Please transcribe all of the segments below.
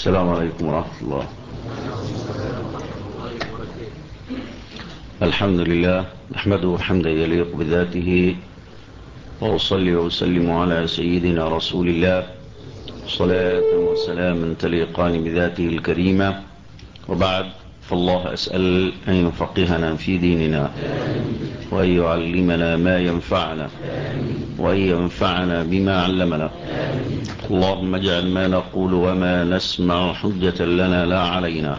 السلام عليكم ورحمة الله. الحمد لله نحمده حمدا يليق بذاته، وأصلي وأسلم على سيدنا رسول الله صلاة وسلاما تليقان بذاته الكريمة، وبعد، فالله أسأل أن يفقهنا في ديننا وأن يعلمنا ما ينفعنا وأن ينفعنا بما علمنا. اللهم اجعل ما نقول وما نسمع حجة لنا لا علينا،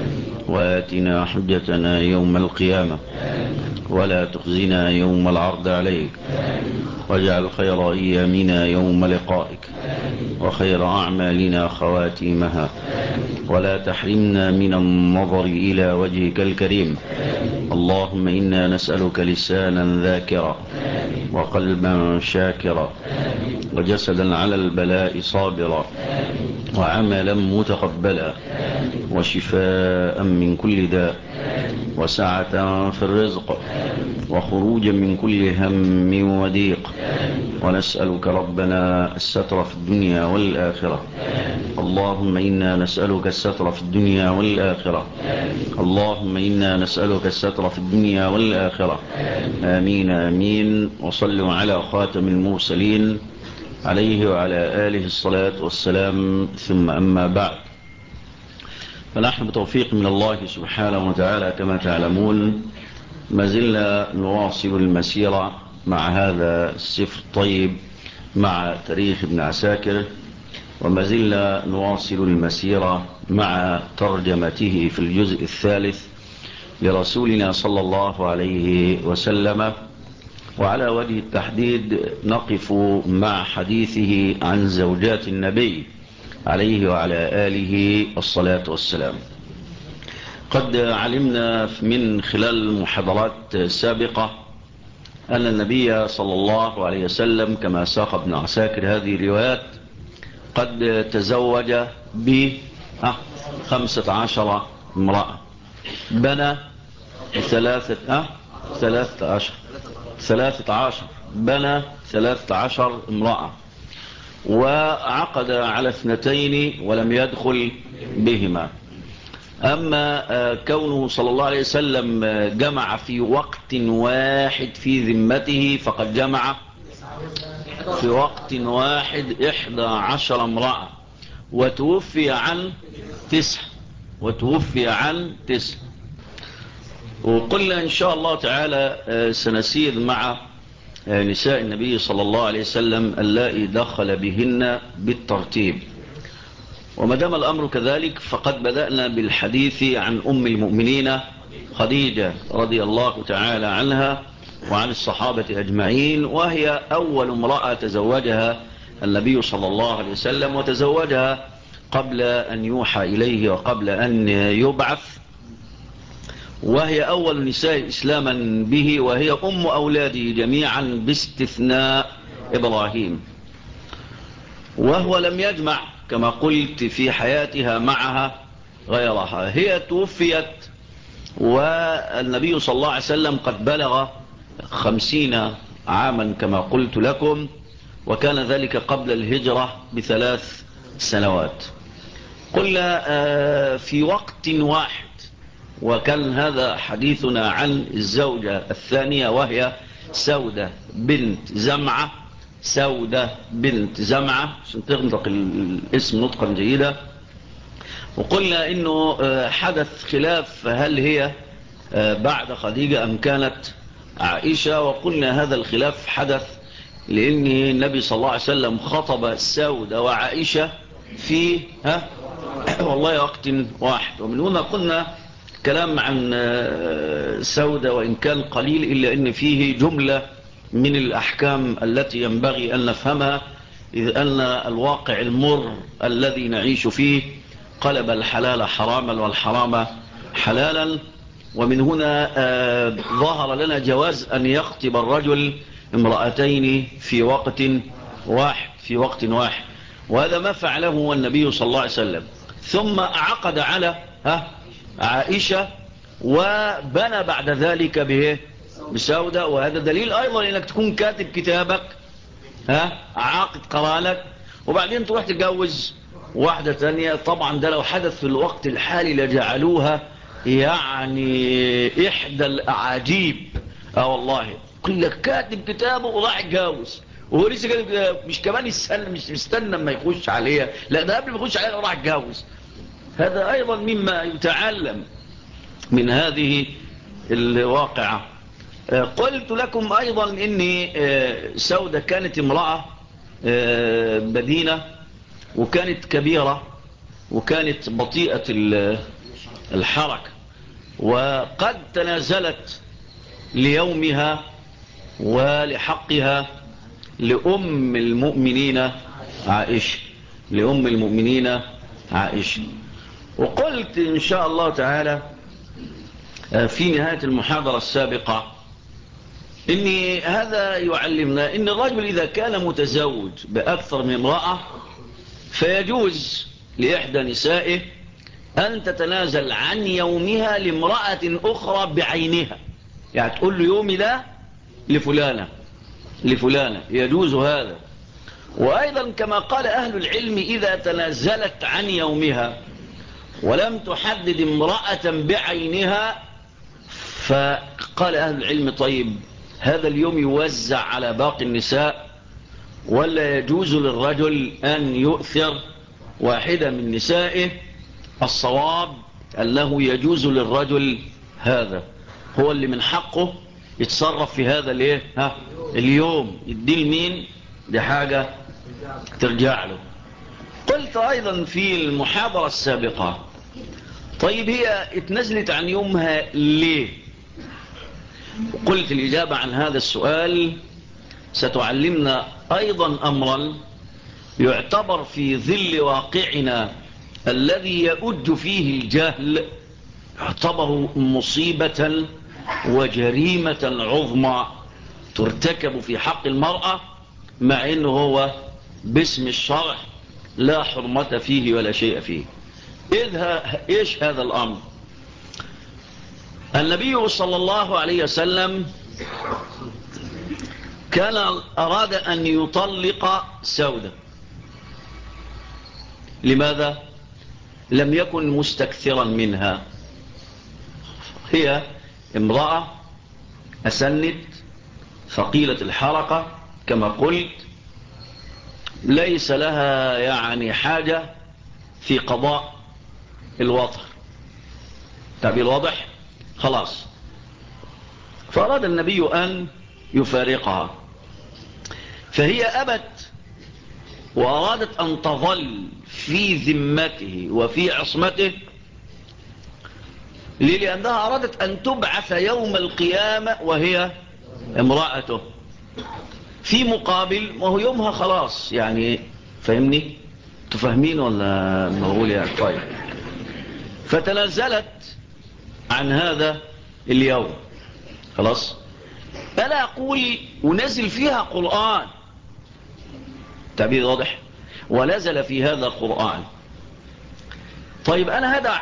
وآتنا حجتنا يوم القيامة ولا تخزنا يوم العرض عليك، واجعل خير أيامنا يوم لقائك وخير أعمالنا خواتيمها، ولا تحرمنا من النظر إلى وجهك الكريم. اللهم إنا نسألك لسانا ذاكرا وقلبا شاكرا وجسدا على البلاء صابرا وعملا متقبلا وشفاء من كل داء وسعة في الرزق وخروجا من كل هم وضيق. ونسألك ربنا الستر في الدنيا والآخرة. اللهم إنا نسألك الستر في الدنيا والآخرة. اللهم إنا نسألك الستر في الدنيا والآخرة. آمين آمين. وصلوا على خاتم المرسلين عليه وعلى آله الصلاة والسلام، ثم أما بعد، فنحن بتوفيق من الله سبحانه وتعالى كما تعلمون ما زلنا نواصل المسيرة مع هذا السفر الطيب، مع تاريخ ابن عساكر، وما زلنا نواصل المسيرة مع ترجمته في الجزء الثالث لرسولنا صلى الله عليه وسلم. وعلى وجه التحديد نقف مع حديثه عن زوجات النبي عليه وعلى آله الصلاة والسلام. قد علمنا من خلال المحاضرات السابقة أن النبي صلى الله عليه وسلم كما ساق ابن عساكر هذه الروايات قد تزوج ب 15 امرأة، بنى 13 بنى 13 امرأة، وعقد على 2 ولم يدخل بهما. أما كونه صلى الله عليه وسلم جمع في وقت واحد في ذمته، فقد جمع في وقت واحد 11 امرأة، وتوفي عن 9. وقلنا إن شاء الله تعالى سنسير مع نساء النبي صلى الله عليه وسلم اللائي دخل بهن بالترتيب. وما دام الأمر كذلك، فقد بدأنا بالحديث عن أم المؤمنين خديجة رضي الله تعالى عنها وعن الصحابة أجمعين، وهي أول امرأة تزوجها النبي صلى الله عليه وسلم، وتزوجها قبل أن يوحى إليه وقبل أن يبعث، وهي أول نساء إسلاما به، وهي أم أولاده جميعا باستثناء إبراهيم. وهو لم يجمع كما قلت في حياتها معها غيرها. هي توفيت والنبي صلى الله عليه وسلم قد بلغ 50 عاما كما قلت لكم، وكان ذلك قبل الهجرة ب3 سنوات. قلنا في وقت واحد، وكان هذا حديثنا عن الزوجة الثانية وهي سودة بنت زمعة عشان تنطق الاسم نطقا جيدا. وقلنا انه حدث خلاف هل هي بعد خديجة ام كانت عائشة، وقلنا هذا الخلاف حدث لان النبي صلى الله عليه وسلم خطب سودة وعائشة في والله وقت واحد. ومن هنا قلنا كلام عن سودة وإن كان قليل، إلا أن فيه جملة من الأحكام التي ينبغي أن نفهمها، إذ أن الواقع المر الذي نعيش فيه قلب الحلال حراما والحرام حلالا. ومن هنا ظهر لنا جواز أن يخطب الرجل امرأتين في وقت واحد، وهذا ما فعله النبي صلى الله عليه وسلم. ثم عقد على عائشة، وبنى بعد ذلك بسودة. وهذا دليل أيضا أنك تكون كاتب كتابك، عاقد قرانك، وبعدين تروح تتجوز واحدة تانية طبعا ده لو حدث في الوقت الحالي لجعلوها يعني إحدى الأعاجيب. والله كل لك كاتب كتابه وراح يتجوز وهو لسه كاتب كتابه، مش كمان يستنى، مش يستنى ما يخش عليها، لا ده قبل ما يخش عليها راح يتجوز. هذا أيضا مما يتعلم من هذه الواقعة. قلت لكم أيضا إن سودة كانت امرأة بدينة، وكانت كبيرة، وكانت بطيئة الحركة، وقد تنازلت ليومها ولحقها لأم المؤمنين عائشة، لأم المؤمنين عائشة. وقلت إن شاء الله تعالى في نهاية المحاضرة السابقة إن هذا يعلمنا إن الرجل إذا كان متزوج بأكثر من امرأة فيجوز لإحدى نسائه أن تتنازل عن يومها لامرأة أخرى بعينها، يعني تقول له يومي ده لفلانة يجوز هذا. وأيضا كما قال أهل العلم إذا تنازلت عن يومها ولم تحدد امرأة بعينها، فقال أهل العلم طيب هذا اليوم يوزع على باقي النساء ولا يجوز للرجل أن يؤثر واحدة من نسائه؟ الصواب أنه يجوز للرجل هذا، هو اللي من حقه يتصرف في هذا اليوم، يدي لمين دي حاجة ترجع له. قلت أيضا في المحاضرة السابقة طيب هي اتنزلت عن يومها ليه؟ وقلت الإجابة عن هذا السؤال ستعلمنا أيضا أمرا يعتبر في ظل واقعنا الذي يؤج فيه الجهل يعتبر مصيبة وجريمة عظمى ترتكب في حق المرأة، مع أنه هو باسم الشرع لا حرمة فيه ولا شيء فيه. إيش هذا الأمر؟ النبي صلى الله عليه وسلم كان أراد أن يطلق سودة. لماذا؟ لم يكن مستكثرا منها، هي امرأة أسنت ثقيلة الحركة كما قلت، ليس لها يعني حاجة في قضاء الوطر، تعبير واضح؟ خلاص. فأراد النبي أن يفارقها، فهي أبت وأرادت أن تظل في ذمته وفي عصمته، لأنها أرادت أن تبعث يوم القيامة وهي امرأته في مقابل، وهو يومها خلاص يعني، فهمني؟ تفهمين ولا نقول يعني؟ طيب. فتنزلت عن هذا اليوم خلاص. ألا أقول ونزل فيها قرآن، تعبير واضح، ونزل في هذا قرآن. طيب أنا هدع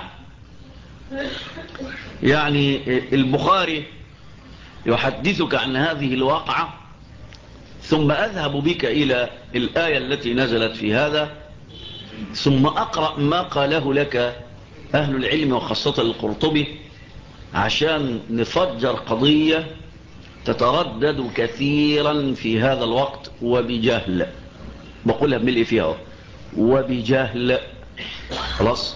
يعني البخاري يحدثك عن هذه الواقعة، ثم أذهب بك إلى الآية التي نزلت في هذا، ثم أقرأ ما قاله لك أهل العلم وخاصة القرطبي، عشان نفجر قضية تتردد كثيرا في هذا الوقت وبجهل، بقولها بملء فيها وبجهل. خلاص.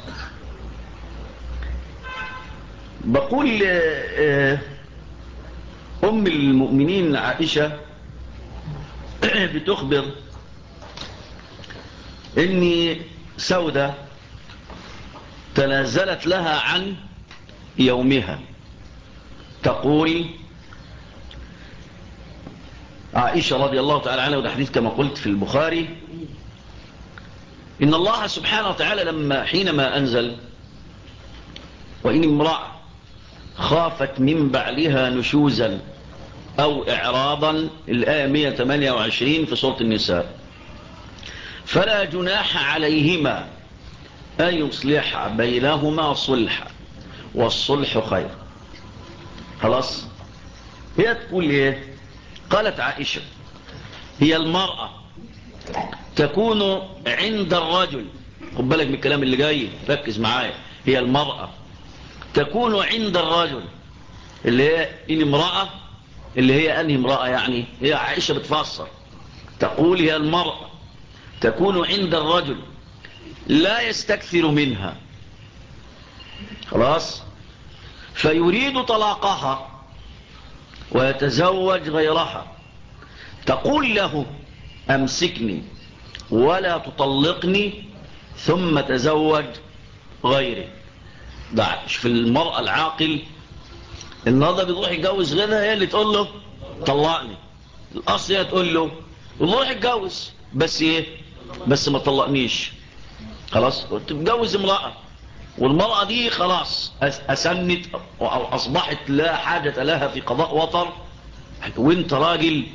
بقول أم المؤمنين عائشة بتخبر إن سودة تنازلت لها عن يومها. تقول عائشة رضي الله تعالى عنها، وده حديث كما قلت في البخاري، إن الله سبحانه وتعالى حينما أنزل وإن امرأة خافت من بعلها نشوزا أو إعراضا، الآية 128 في سورة النساء، فلا جناح عليهما أن يصلح بينهما صلحا والصلح خير. خلاص. هي تقول ايه؟ قالت عائشة هي المرأة تكون عند الرجل خد بالك من الكلام اللي جاي، ركز معايا. هي المرأة تكون عند الرجل، اللي هي إن امرأة، اللي هي أنهي امرأة يعني؟ هي عائشة بتفسر تقول هي المرأة تكون عند الرجل لا يستكثر منها، خلاص، فيريد طلاقها ويتزوج غيرها، تقول له أمسكني ولا تطلقني ثم تزوج غيري. ده في المرأة العاقل النهارده بيروح يتجوز غيرها، هي اللي تقول له طلقني. الأصل هي تقول له روح اتجوز، بس ايه؟ بس ما طلقنيش. خلاص تتجوز امرأة، والمرأة دي خلاص أسنت أو أصبحت لا حاجة لها في قضاء وطر، وانت راجل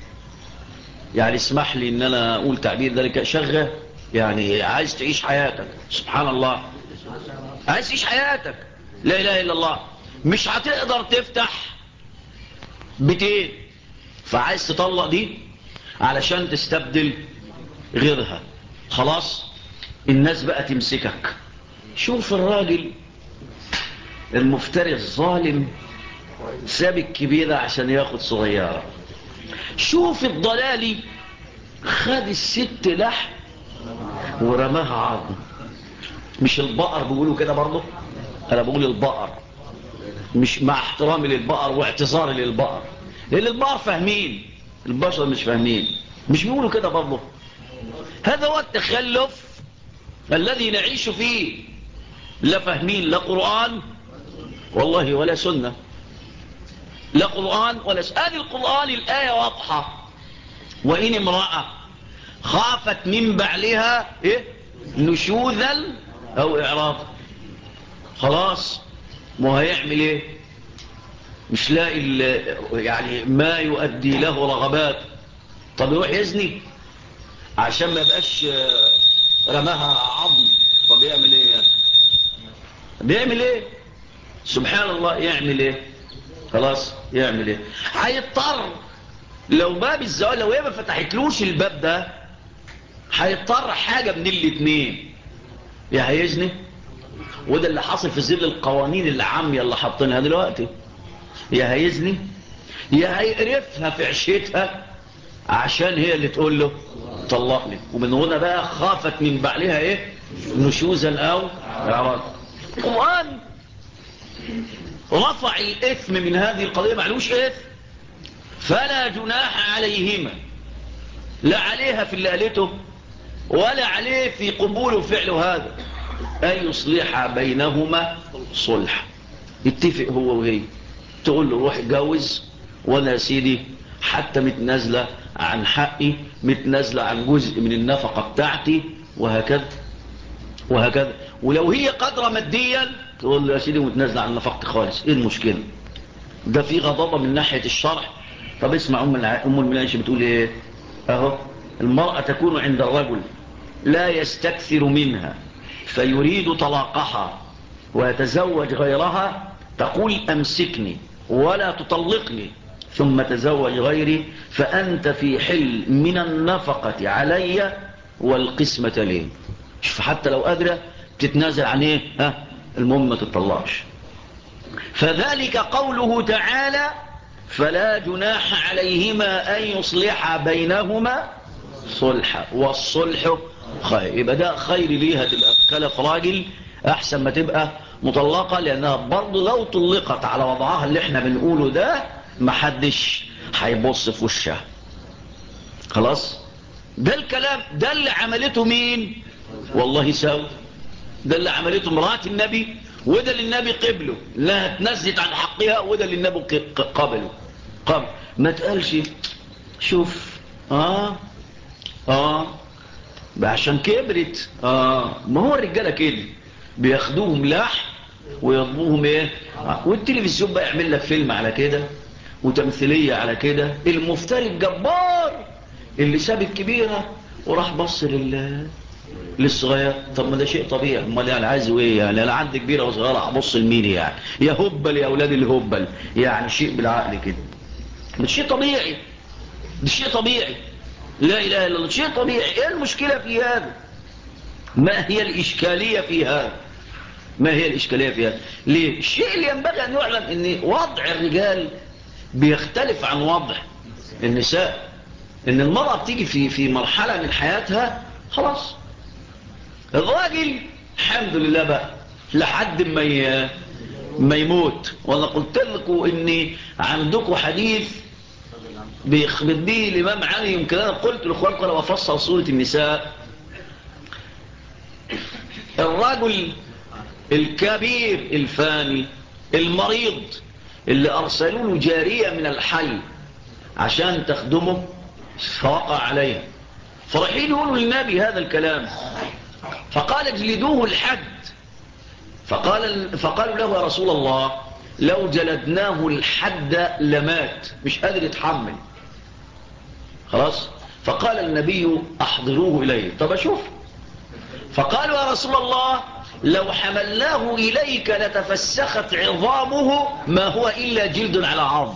يعني اسمح لي ان انا اقول تعبير ذلك شغة، يعني عايز تعيش حياتك. سبحان الله، عايز تعيش حياتك، لا اله الا الله. مش هتقدر تفتح بيتين، فعايز تطلق دي علشان تستبدل غيرها. خلاص الناس بقى تمسكك. شوف الراجل المفتري الظالم ساب الكبيرة عشان ياخد صغيرة. شوف الضلالي خد الست لحم ورماها عظم. مش البقر بيقولوا كده برضه؟ انا بقول البقر، مش مع احترامي للبقر واعتذاري للبقر، لان البقر فاهمين، البشر مش فاهمين. مش بيقولوا كده برضه؟ هذا هو التخلف الذي نعيش فيه. لا فاهمين لا قرآن والله ولا سنة، لا قرآن ولا سنة. هذه القرآن الآية واضحة: وإن امرأة خافت من بعلها إيه؟ نشوذا أو إعراضا. خلاص ما هيعمل إيه؟ مش لاقي يعني ما يؤدي له رغبات، طب يروح يزني عشان ما يبقاش رماها عظم. طب يعمل إيه يعني؟ بيعمل إيه؟ سبحان الله، يعمل إيه؟ خلاص يعمل إيه؟ هيضطر لو باب الزواج، لو هي ما فتحتلوش الباب ده، هيضطر حاجة من الاتنين: يا هيزني، وده اللي حاصل في ظل القوانين اللي عامية اللي حاطينها دلوقتي، يا هيزني يا هيقرفها في عشتها عشان هي اللي تقول له طلقني. ومن هنا بقى خافت من بعلها ايه؟ نشوزا او اعراضا. القرآن رفع الاثم من هذه القضية، معلوش اثم، فلا جناح عليهما، لا عليها في اللي قالته ولا عليه في قبول فعل هذا، أن يصلح بينهما صلح. يتفق هو وهي، تقول له روح اتجوز، وانا يا سيدي حتى متنازله عن حقي، متنازله عن جزء من النفقه بتاعتي، وهكذا وهكذا. ولو هي قادره ماديا تقول له يا سيدي متنازله عن نفقتي خالص، ايه المشكله؟ ده في غضاضه من ناحيه الشرع. طب اسمع ام المناقشه بتقول ايه اهو: المراه تكون عند الرجل لا يستكثر منها فيريد طلاقها ويتزوج غيرها، تقول أمسكني ولا تطلقني ثم تزوج غيري، فأنت في حل من النفقة علي والقسمة لي. شوف حتى لو قادرة تتنازل عن ايه؟ المهم ما تطلقش. فذلك قوله تعالى: فلا جناح عليهما أن يصلح بينهما صلحا والصلح خير. يبقى ده خير ليها تبقى كلف راجل احسن ما تبقى مطلقة، لانها برضو لو طلقت على وضعها اللي احنا بنقوله ده محدش هيبص في وشها. خلاص ده الكلام ده اللي عملته مين؟ والله ساوي ده اللي عملته مرات النبي، وده اللي النبي قبله، لا تنزلت عن حقها، وده اللي النبي قبله. ما تقالش شوف عشان كبرت. ما هو الرجاله كده بياخدوهم لحم ويضبوهم ايه. والتلفزيون بقى يعمل لك فيلم على كده وتمثيليه على كده. المفتري الجبار اللي ساب الكبيره وراح بص للصغير. طب ما ده شيء طبيعي، امال يعني عايز ايه يعني؟ انا عندي كبيره وصغيره هبص لمين يعني؟ يا هبل يا اولاد الهبل، يعني شيء بالعقل كده. ده شيء طبيعي، ده شيء طبيعي، لا اله الا الله، شيء طبيعي. ايه المشكله في هذا؟ ما هي الإشكالية في هذا؟ ما هي الإشكالية في هذا؟ ليه؟ الشيء اللي ينبغي أن يعلم أن وضع الرجال بيختلف عن وضع النساء. أن المرأة بتيجي في مرحلة من حياتها خلاص. الراجل الحمد لله بقى لحد ما يموت. وانا قلت لكم ان عندكم حديث بيخبط به الامام علي، يمكن انا قلت لاخوانكم لو افصل سوره النساء. الرجل الكبير الفاني المريض اللي ارسلوا له جاريه من الحي عشان تخدمه فوقع عليها، فرحين يقولوا للنبي هذا الكلام، فقال اجلدوه الحد. فقالوا له يا رسول الله لو جلدناه الحد لمات، مش قادر يتحمل خلاص. فقال النبي احضروه إليه. طب اشوف. فقالوا يا رسول الله لو حملناه إليك لتفسخت عظامه ما هو إلا جلد على عظم.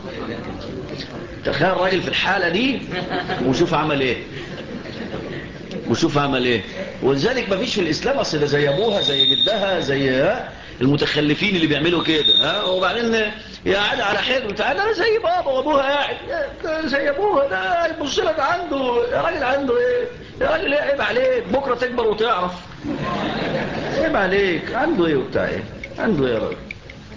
تخيل الراجل في الحالة دي وشوف عمل ايه، وشوف عمل ايه. ولذلك ما فيش في الاسلام اصل ده زي ابوها زي جدها زي المتخلفين اللي بيعملوا كده وبعدين قاعد على حلو تعالى انا زي بابا وابوها قاعد زي ابوها ده يبص لك عنده يا راجل عنده ايه يا راجل ايه عيب عليك بكره تكبر وتعرف عيب عليك عنده ايه وبتاع ايه عنده ايه يا راجل.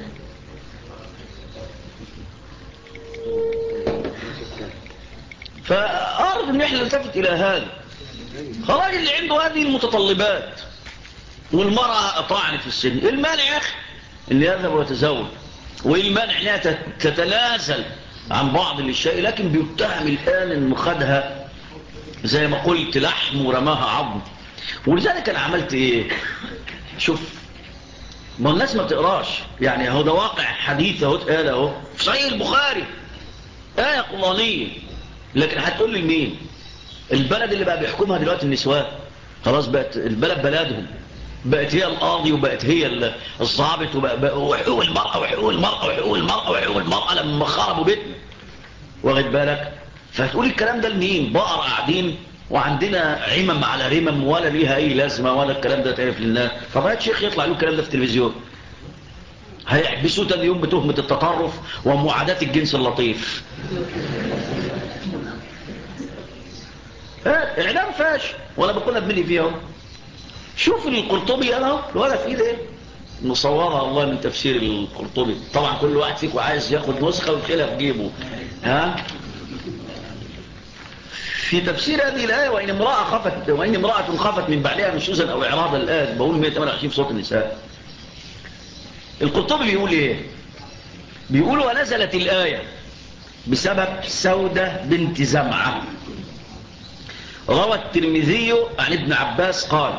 فأعرض ان احنا نلتفت الى هذا. خلاص اللي عنده هذه المتطلبات والمرأة طعنت في السن، المانع يا اخي اللي يذهب ويتزوج، والمانع انها تتنازل عن بعض الشيء، لكن بيتهم الآن انه خدها زي ما قلت لحم ورماها عظم. ولذلك انا عملت ايه؟ شوف ما الناس ما بتقراش يعني، اهو ده واقع حديث اهو اتقال اهو في صحيح البخاري آية قرآنية، لكن هتقول لي مين؟ البلد اللي بقى بيحكمها دلوقتي النسوان، خلاص بقت البلد بلدهم، بقت هي القاضي وبقت هي الضابط وحقوق المرأة وحقوق المرأة وحقوق المرأة وحقوق المرأة لما خربوا بيتنا، واخد بالك؟ فتقول الكلام ده لمين؟ بقر قاعدين وعندنا عمم على رمم ولا ليها اي لازمة ولا الكلام ده تعرف لله. فبقى شيخ يطلع له الكلام ده في التلفزيون هيحبسوه تاني يوم بتهمة التطرف ومعاداة الجنس اللطيف. اعلام فاشل ولا بقولنا بملي فيهم. شوف القرطبي انا ولا في ايدي مصورها والله من تفسير القرطبي، طبعا كل واحد فيكم عايز ياخد نسخه ويشيلها في جيبه. في تفسير هذه الايه وان امراه خافت من بعدها نشوزا او اعراضا، الايه بقول 128 في صوت النساء. القرطبي بيقول ايه؟ بيقول ونزلت الايه بسبب سودة بنت زمعه. روى الترمذي عن ابن عباس قال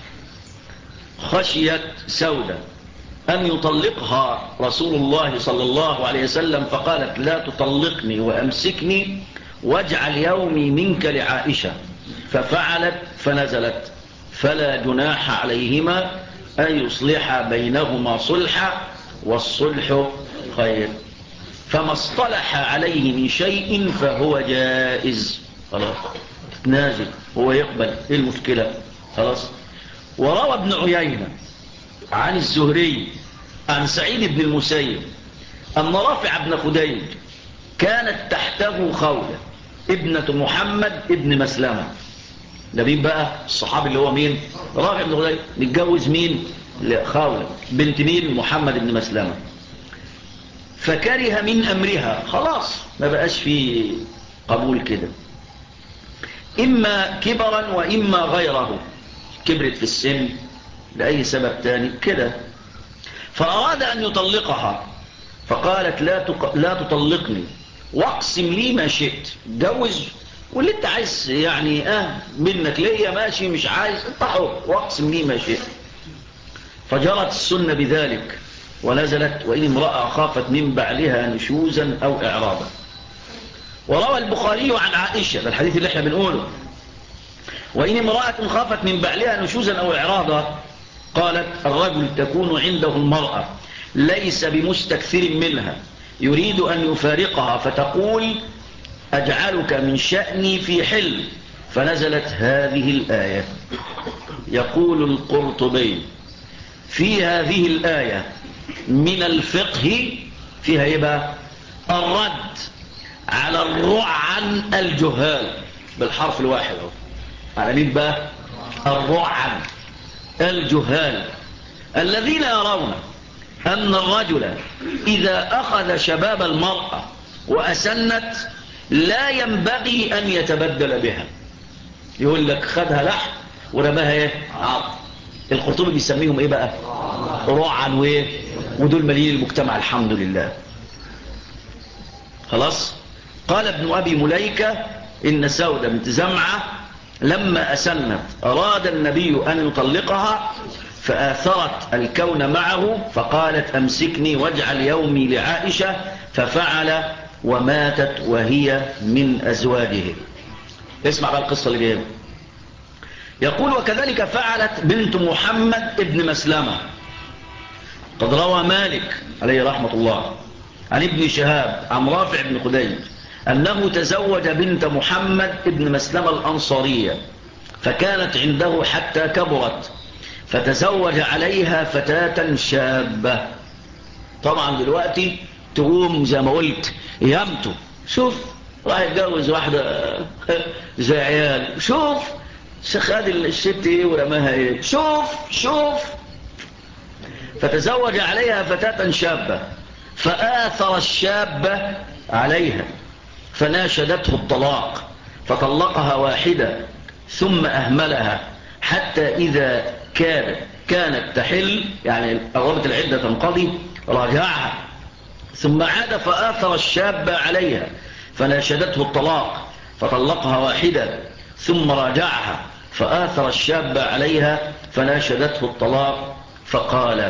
خشيت سودة أن يطلقها رسول الله صلى الله عليه وسلم فقالت لا تطلقني وأمسكني واجعل يومي منك لعائشة، ففعلت فنزلت فلا جناح عليهما أن يصلح بينهما صلحا والصلح خير، فما اصطلح عليه من شيء فهو جائز. خلاص نازل هو يقبل ايه المشكلة خلاص. وروى ابن عيينة عن الزهري عن سعيد بن المسيب أن رافع بن خديج كانت تحته خولة ابنة محمد ابن مسلمة. ده مين بقى الصحابي اللي هو مين؟ رافع بن خديج متجوز مين؟ خولة بنت مين؟ محمد ابن مسلمة. فكره من أمرها خلاص ما بقاش في قبول كده، إما كبرا وإما غيره، كبرت في السن لأي سبب تاني كده، فأراد أن يطلقها فقالت لا تطلقني واقسم لي ما شئت، جوز واللي انت عايز يعني منك ليا ماشي، مش عايز انت حر واقسم لي ما شئت. فجرت السنة بذلك ونزلت وإن امرأة خافت من بعلها نشوزا أو إعراضا. وروى البخاري عن عائشة، ده الحديث اللي احنا بنقوله، وإن امرأة خافت من بعلها نشوزا أو إعراضا قالت الرجل تكون عنده المرأة ليس بمستكثر منها يريد أن يفارقها فتقول أجعلك من شأني في حل، فنزلت هذه الآية. يقول القرطبي في هذه الآية من الفقه فيها ايه بقى؟ الرد على الرعن الجهال بالحرف الواحد اهو. على مين بقى؟ الرعن الجهال الذين يرون أن الرجل إذا أخذ شباب المرأة وأسنت لا ينبغي أن يتبدل بها. يقول لك خدها لحم ورماها ايه؟ عظم. القرطبي بيسميهم ايه بقى؟ رعن وايه؟ ودول مليين المجتمع الحمد لله. خلاص. قال ابن أبي مليكة إن سودة بنت زمعة لما أسنت أراد النبي أن يطلقها فآثرت الكون معه فقالت أمسكني واجعل يومي لعائشة ففعل وماتت وهي من أزواجه. اسمع بقى القصة اللي جايه. يقول وكذلك فعلت بنت محمد ابن مسلمة. قد روى مالك عليه رحمة الله عن ابن شهاب عن رافع بن خديج أنه تزوج بنت محمد ابن مسلمة الأنصارية فكانت عنده حتى كبرت فتزوج عليها فتاة شابة. طبعا دلوقتي تقوم زي ما قلت يامته، شوف راح يتجوز واحدة زي عيال، شوف خد الست ايه ورماها ايه، شوف فتزوج عليها فتاة شابة فآثر الشابة عليها فناشدته الطلاق فطلقها واحدة ثم أهملها حتى إذا كانت تحل يعني قربت العدة تنقضي راجعها ثم عاد فآثر الشابة عليها فناشدته الطلاق فطلقها واحدة ثم راجعها فآثر الشابة عليها فناشدته الطلاق فقال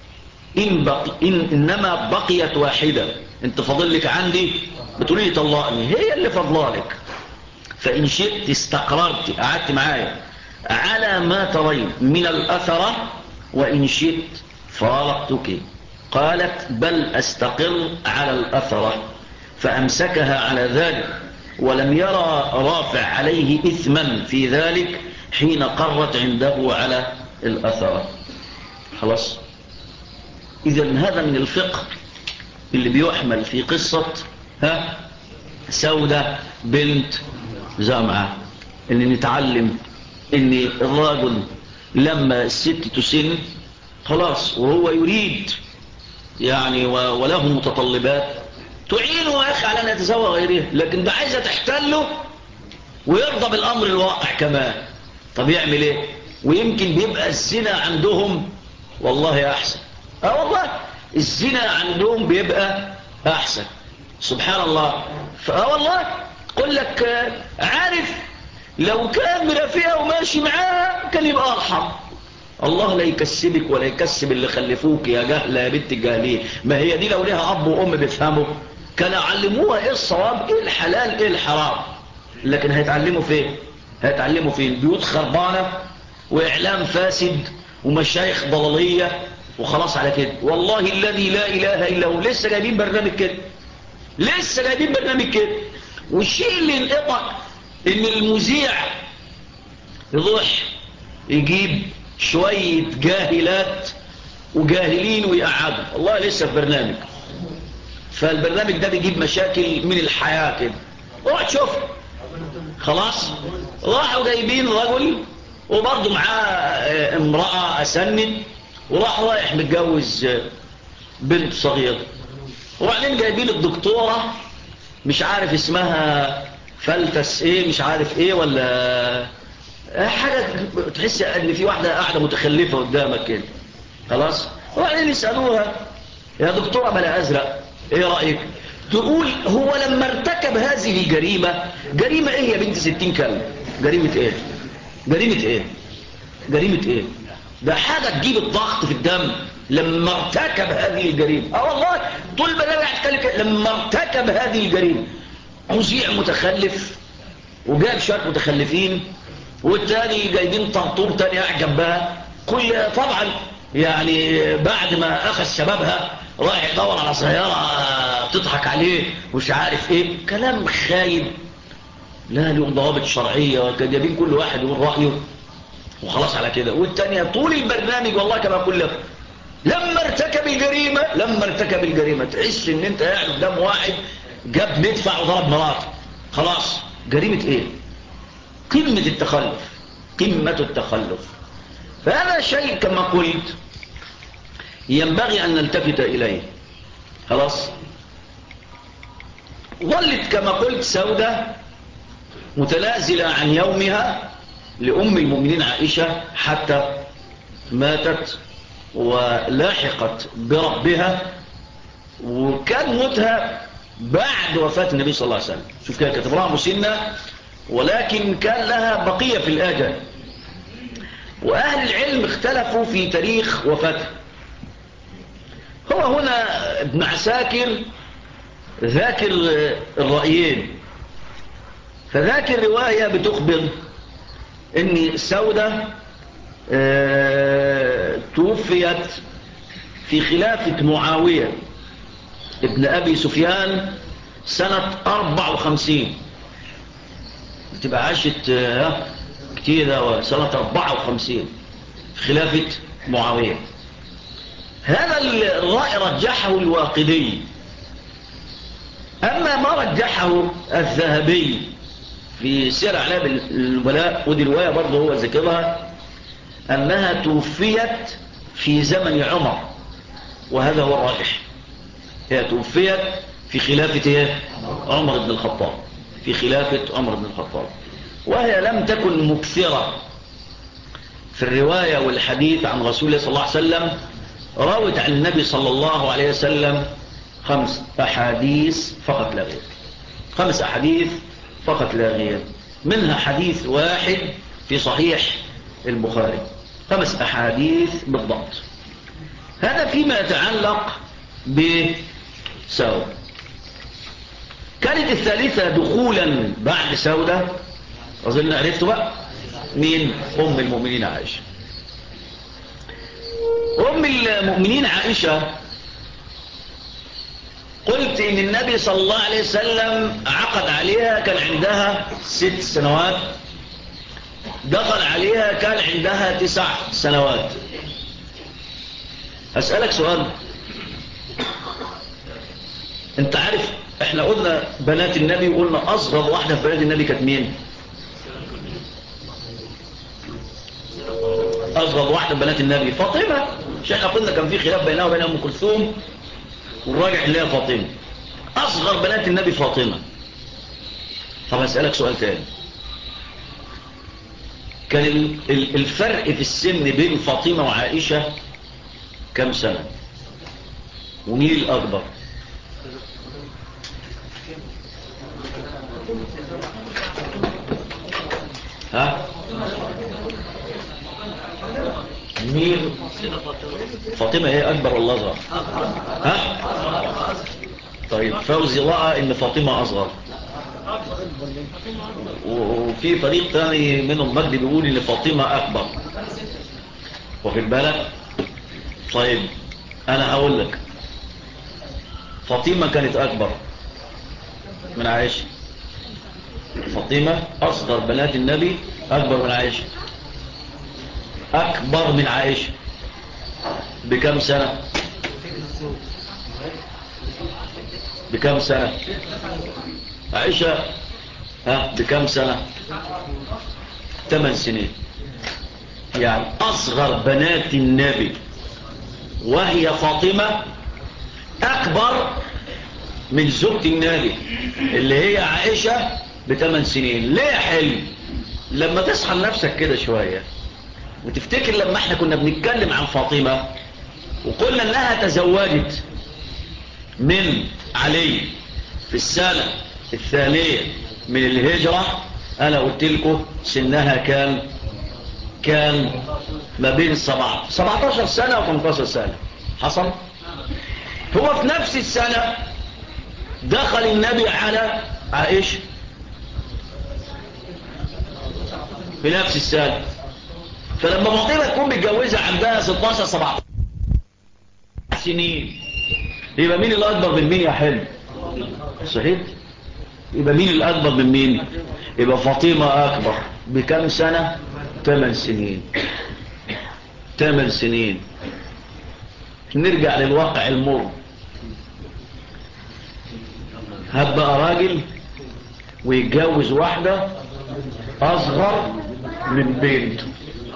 إنما بقيت واحدة، انت فضل لك عندي بتقولي طلقني، هي اللي فضلالك، فإن شئت استقررت قعدت معايا على ما ترين من الأثرة وإن شئت فارقتك. قالت بل أستقر على الأثرة فأمسكها على ذلك ولم يرى رافع عليه إثما في ذلك حين قرت عنده على الأثرة. خلاص. إذن هذا من الفقه اللي بيحمل في قصة سودة بنت زمعة، ان نتعلم ان الرجل لما الست تسن خلاص وهو يريد يعني وله متطلبات تعينه يا اخي على ان يتزوج غيره، لكن ده عايزه تحتله ويرضى بالامر الواقع كمان. طب يعمل ايه؟ ويمكن بيبقى الزنا عندهم والله احسن. والله الزنا عندهم بيبقى احسن سبحان الله. والله قل لك عارف لو كان مرافقها وماشي معاها كان يبقى ارحم. الله لا يكسبك ولا يكسب اللي خلفوك يا جهله يا بنت الجاهليه. ما هي دي لو ليها اب وام بيفهموا كانوا علموها ايه الصواب ايه الحلال ايه الحرام، لكن هيتعلموا فين؟ هيتعلموا فين؟ بيوت خربانه واعلام فاسد ومشايخ ضلاليه وخلاص على كده. والله الذي لا اله الا هو لسه جايبين برنامج كده والشيء اللي انقطع ان المذيع يروح يجيب شوية جاهلات وجاهلين ويقعدوا والله لسه في برنامج، فالبرنامج ده بيجيب مشاكل من الحياة كده. روح تشوف. خلاص راحوا جايبين رجل وبرضه معاه امرأة أسند رايح متجوز بنت صغيرة، وبعدين جايبين الدكتورة مش عارف اسمها فلتس ايه مش عارف ايه ولا حاجة تحس ان في واحدة قاعدة متخلفة قدامك كده. خلاص وبعدين يسألوها يا دكتورة بلا ازرق ايه رأيك؟ تقول هو لما ارتكب هذه الجريمة جريمة ايه يا بنت 60 كلمة؟ جريمة ايه؟ ده حاجة تجيب الضغط في الدم لما ارتكب هذه الجريمة. والله طول ما انا اتكلم لما ارتكب هذه الجريمة مذيع متخلف وجاب شوية متخلفين والتاني جايبين طرطور تاني اعجب بها كل طبعا يعني بعد ما اخذ شبابها رايح يدور على سيارة بتضحك عليه ومش عارف ايه كلام خايب لا له ضوابط شرعية وجايبين كل واحد يقول رأيه. وخلاص على كده. والتانية طول البرنامج والله كما أقول لك لما ارتكب الجريمة تحس ان انت قاعد قدام واحد جاب مدفع وضرب مراته. خلاص جريمة ايه؟ قمة التخلف. فهذا شيء كما قلت ينبغي ان نلتفت اليه. خلاص ظلت كما قلت سودة متنازلة عن يومها لأم المؤمنين عائشة حتى ماتت ولاحقت بربها، وكان موتها بعد وفاة النبي صلى الله عليه وسلم. شوف كده كانت امرأة مسنة ولكن كان لها بقية في الأجل. وأهل العلم اختلفوا في تاريخ وفاتها. هو هنا ابن عساكر ذاكر الرأيين. فذاكر رواية بتخبر ان سودة توفيت في خلافة معاوية ابن أبي سفيان سنة 54. بتبقى عاشت كتير سنة 54 في خلافة معاوية. هذا الرأي رجحه الواقدي. أما ما رجحه الذهبي في سير أعلام النبلاء، ودي رواية برضه هو ذكرها، أنها توفيت في زمن عمر، وهذا هو الراجح. هي توفيت في خلافة عمر بن الخطاب، في خلافة عمر بن الخطاب، وهي لم تكن مكثرة في الرواية والحديث عن رسول الله صلى الله عليه وسلم. راوت عن النبي صلى الله عليه وسلم 5 أحاديث فقط لا غير، 5 أحاديث فقط لا غير، منها حديث واحد في صحيح البخاري، 5 أحاديث بالضبط. هذا فيما يتعلق بسودة. كانت الثالثة دخولا بعد سودة، أظن عرفتوا بقى مين؟ أم المؤمنين عائشة. أم المؤمنين عائشة قلت إن النبي صلى الله عليه وسلم عقد عليها كان عندها 6 سنوات، دخل عليها كان عندها 9 سنوات. أسألك سؤال، انت عارف احنا قلنا بنات النبي وقلنا أصغر واحدة في بنات النبي كانت مين؟ أصغر واحدة بنات النبي فاطمة. مش احنا قلنا كان في خلاف بينها وبين أم كلثوم، والراجح اللي هي فاطمة. أصغر بنات النبي فاطمة. طب أسألك سؤال تاني، كان الفرق في السن بين فاطمة وعائشة كم سنة؟ ومين الأكبر؟ ها؟ مين؟ فاطمة هي أكبر ولا أصغر؟ ها؟ طيب فوزي رأى إن فاطمة أصغر، وفي فريق ثاني منهم مجدي بيقول إن فاطمة أكبر. وفي بالك؟ طيب أنا هقول لك، فاطمة كانت أكبر من عائشة. فاطمة أصغر بنات النبي أكبر من عائشة، أكبر من عائشة بكم سنة؟ بكم سنة؟ عائشة بكم سنة؟ 8 سنين. يعني أصغر بنات النبي وهي فاطمة أكبر من زوجة النبي اللي هي عائشة ب8 سنين. ليه حلو؟ لما تصحى لنفسك كده شوية وتفتكر لما احنا كنا بنتكلم عن فاطمة وقلنا انها تزوجت من علي في السنة 2 من الهجرة، انا قلت لكم سنها كان ما بين 17 سنة و 18 سنة. حصل هو في نفس السنة دخل النبي على عائشة في نفس السنة. فلما فاطمة تكون متجوزة عندها 16 17 سنين، يبقى مين الأكبر من مين يا حلو؟ صحيح؟ يبقى مين الأكبر من مين؟ يبقى فاطمة أكبر بكم سنة؟ 8 سنين. 8 سنين. نرجع للواقع المر. هبقى راجل ويتجوز واحدة أصغر من بنته،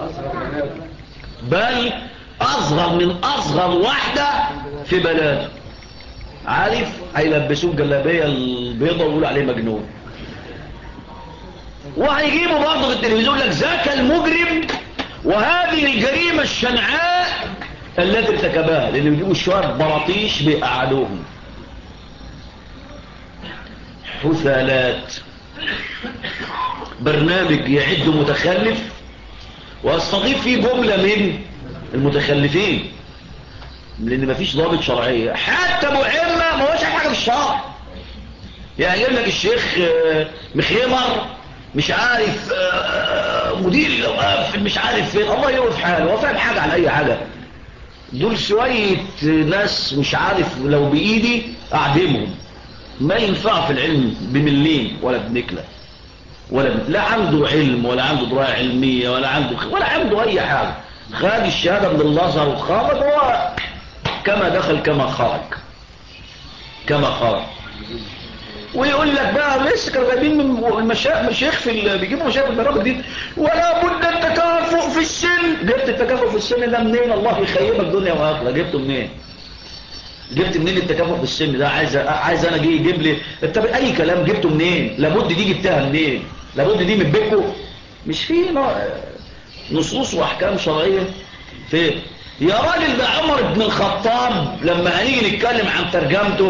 بل أصغر من أصغر واحدة في بلده. عارف هيلبسوه الجلابية البيضة ويقولوا عليه مجنون، وهيجيبوا برضه في التلفزيون لك ذاك المجرم وهذه الجريمة الشنعاء التي ارتكبها، لأن بيجيبوا شوية براطيش بيقعدوهم حثالات. برنامج يعد متخلف واستضيف فيه جملة من المتخلفين، لأن مفيش ضابط شرعية. حتى أبو عمة ما هوش حاجة في الشرع، يعني يقول لك الشيخ مخيمر مش عارف مدير الأوقاف مش عارف فين، الله يوقف حاله، هو فاهم حاجة عن أي حاجة؟ دول شوية ناس مش عارف لو بإيدي أعدمهم، ما ينفع في العلم بملين ولا بنكلة لا عنده علم ولا عنده دراية علمية ولا عنده أي حاجة. خد الشهادة من الأزهر وخرج، هو كما دخل كما خرج. ويقول لك بقى لسه كانوا جايبين من مشايخ بيجيبوا مشايخ البرامج دي، ولا بد التكافؤ في السن. جبت التكافؤ في السن ده منين؟ الله يخيبك دنيا واخره. جبته منين؟ التكافؤ في السن ده؟ عايز انا اجي يجيب لي انت اي كلام. جبته منين؟ لابد دي جبتها منين؟ لابد دي من بيتكم؟ مش في نصوص واحكام شرعيه فين يا راجل؟ ده عمر بن الخطاب لما هنيجي نتكلم عن ترجمته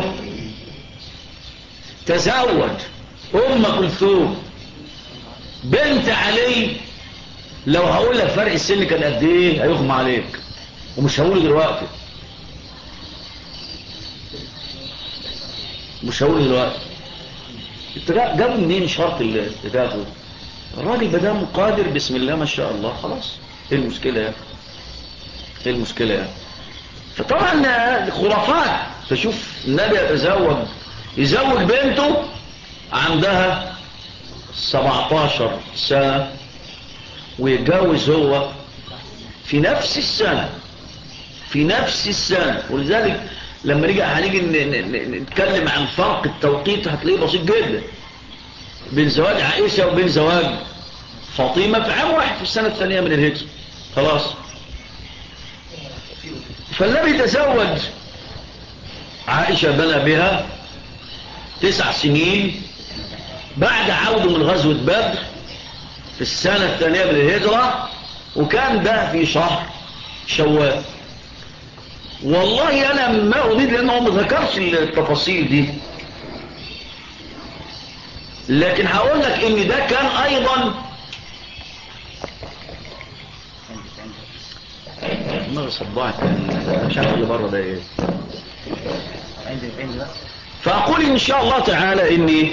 تزوج ام كلثوم بنت علي. لو هقول لك فرق السن كان قد ايه هيغمى عليك، ومش هقوله دلوقتي. جابوا منين شرط التكافؤ؟ الراجل بدام قادر بسم الله ما شاء الله، خلاص. ايه المشكله يعني؟ فطبعا خرافات. فشوف النبي يزوج بنته عندها 17 سنة، ويتجوز هو في نفس السنة. ولذلك لما هنيجي نتكلم عن فرق التوقيت هتلاقيه بسيط جدا بين زواج عائشة وبين زواج فاطمة في عام واحد، في السنة الثانية من الهجرة. خلاص. فالنبي تزوج عائشة بنى بها 9 سنين بعد عوده من غزوة بدر في السنة الثانية من الهجرة، وكان ده في شهر شوال. والله أنا ما أريد لأنه ما ذكرش التفاصيل دي، لكن هقول لك إن ده كان أيضا ما صباعك مش عارف اللي بره ده إيه. فأقول إن شاء الله تعالى إني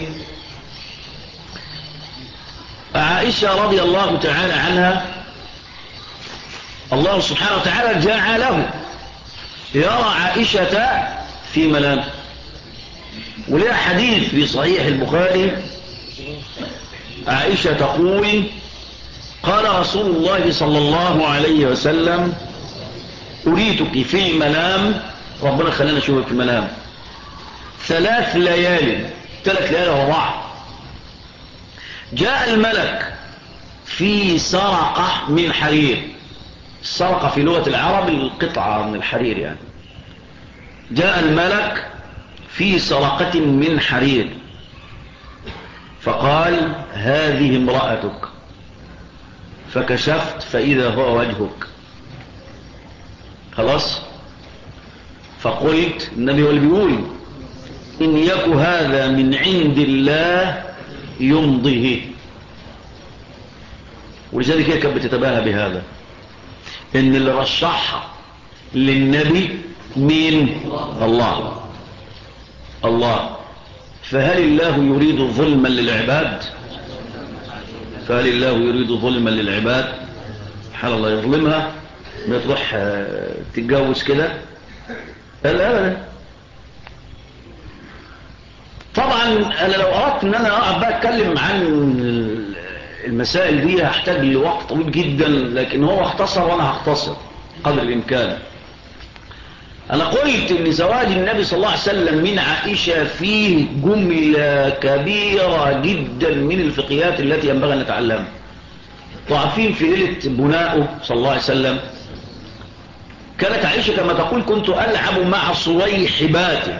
عائشة رضي الله تعالى عنها الله سبحانه وتعالى جعله يرى عائشة في منام. ولها حديث في صحيح البخاري عائشة تقول قال رسول الله صلى الله عليه وسلم أريتك في المنام، ربنا خلينا نشوفك في المنام 3 ليال 3 ليال وربع. جاء الملك في سرقة من حرير. السرقة في لغة العرب القطعة من الحرير يعني. جاء الملك في سرقة من حرير فقال هذه امرأتك، فكشفت فإذا هو وجهك. خلاص. فقلت النبي هو اللي بيقول إن يك هذا من عند الله يمضيه. ولذلك هي كانت بتتباهى بهذا، ان اللي رشحها للنبي مين؟ الله. فهل الله يريد ظلما للعباد؟ حال الله يظلمها ما تروح تتجوز كده؟ لا. طبعا انا لو اردت ان انا اقعد بقى اتكلم عن المسائل دي هحتاج لوقت طويل جدا، لكن هو اختصر وانا هختصر قدر الامكان. انا قلت ان زواج النبي صلى الله عليه وسلم من عائشة فيه جملة كبيرة جدا من الفقهيات التي ينبغي ان نتعلمها. وعارفين في ليلة بناؤه صلى الله عليه وسلم كانت عائشة كما تقول كنت ألعب مع صويحباته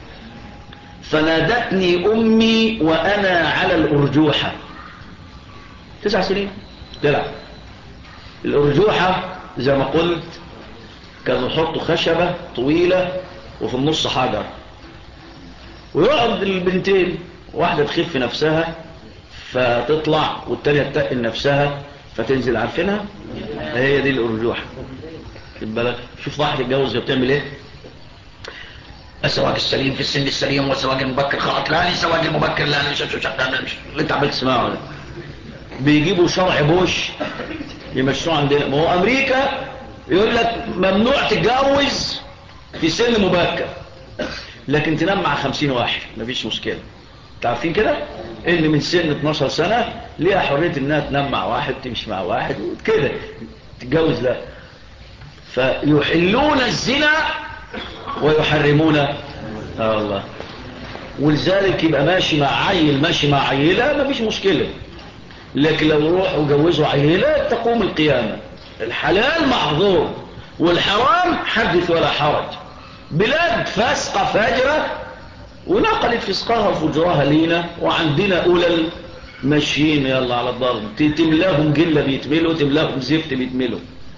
فنادتني أمي وأنا على الأرجوحة. 9 سنين تلعب. الأرجوحة زي ما قلت كانوا يحطوا خشبة طويلة وفي النص حجر، ويقعد البنتين واحدة تخف نفسها فتطلع والتانية تتقل نفسها فتنزل. عارفينها؟ هي دي الأرجوحة. خد بالك، شوف واحد يتجوز بتعمل ايه؟ الزواج السليم في السن السليم والزواج المبكر خلاص، لا الزواج المبكر لا مش اللي انت عمال تسمعه ده. بيجيبوا شرع بوش يمشوه عندنا. ما هو امريكا يقول لك ممنوع تتجوز في سن مبكر لكن تنام مع 50 واحد مفيش مشكله. تعرفين كده ان من سن 12 سنه ليها حريه انها تنام مع واحد تمشي مع واحد وكده تتجوز. لا، فيحلون الزنا ويحرمون الله. ولذلك يبقى ماشي مع عيل ماشي مع عيلة مفيش مشكلة، لكن لو روحوا وجوزوا عيلة تقوم القيامة. الحلال محظور والحرام حدث ولا حرج. بلاد فاسقة فاجرة ونقلت فسقها وفجرها لينا، وعندنا أولى ماشيين يلا على الضرب. تملاهم جلة بيتملوا، تملاهم زفت بيتملوا.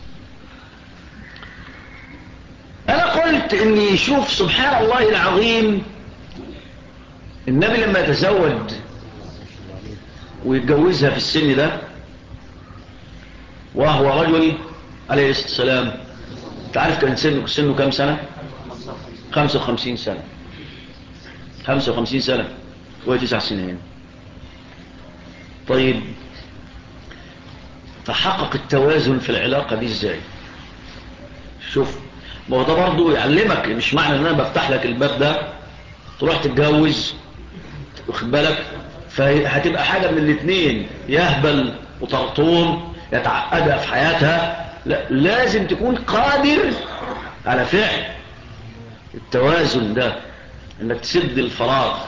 أنا قلت إني شوف سبحان الله العظيم، النبي لما يتزوج ويتجوزها في السن ده وهو رجل عليه السلام، تعرف كان سنه كم سنة؟ 55 سنة. 55 سنة و9 سنين. طيب تحقق التوازن في العلاقة دي ازاي؟ شوف، ما هو ده برضه يعلمك. مش معنى ان انا بفتح لك الباب ده تروح تتجوز، واخد بالك، فهتبقى حاجة من الاثنين، يهبل وطرطوم يتعقدها في حياتها. لا، لازم تكون قادر على فعل التوازن ده، انك تسد الفراغ،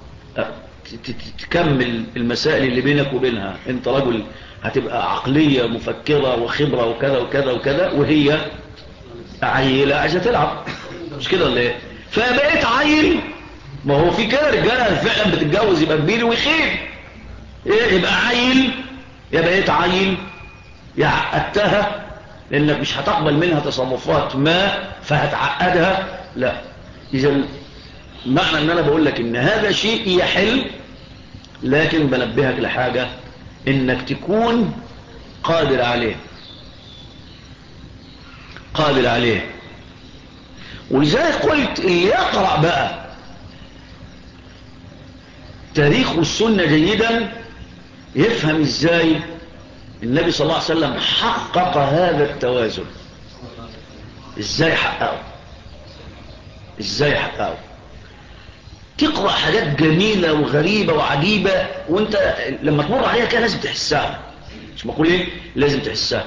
تكمل المسائل اللي بينك وبينها. انت رجل هتبقى عقلية مفكرة وخبرة وكذا وكذا وكذا، وهي عيلة عايزة تلعب، مش كده ولا ايه؟ فبقيت عيل. ما هو في كده رجاله فعلا بتتجوز يبقى كبير ويخيب، ايه يبقى عيل، يا بقيت عيل يا عقدتها لانك مش هتقبل منها تصرفات ما فهتعقدها. لا، اذا معنى ان انا بقول لك ان هذا شيء يحل، لكن بنبهك لحاجة انك تكون قادر عليه، قادر عليه. ولذلك قلت اللي يقرأ بقى تاريخ السنة جيدا يفهم ازاي النبي صلى الله عليه وسلم حقق هذا التوازن. ازاي حققه؟ ازاي حققه؟ تقرأ حاجات جميلة وغريبة وعجيبة، وانت لما تمر عليها كده لازم تحسها. مش بقول ايه؟ لازم تحسها.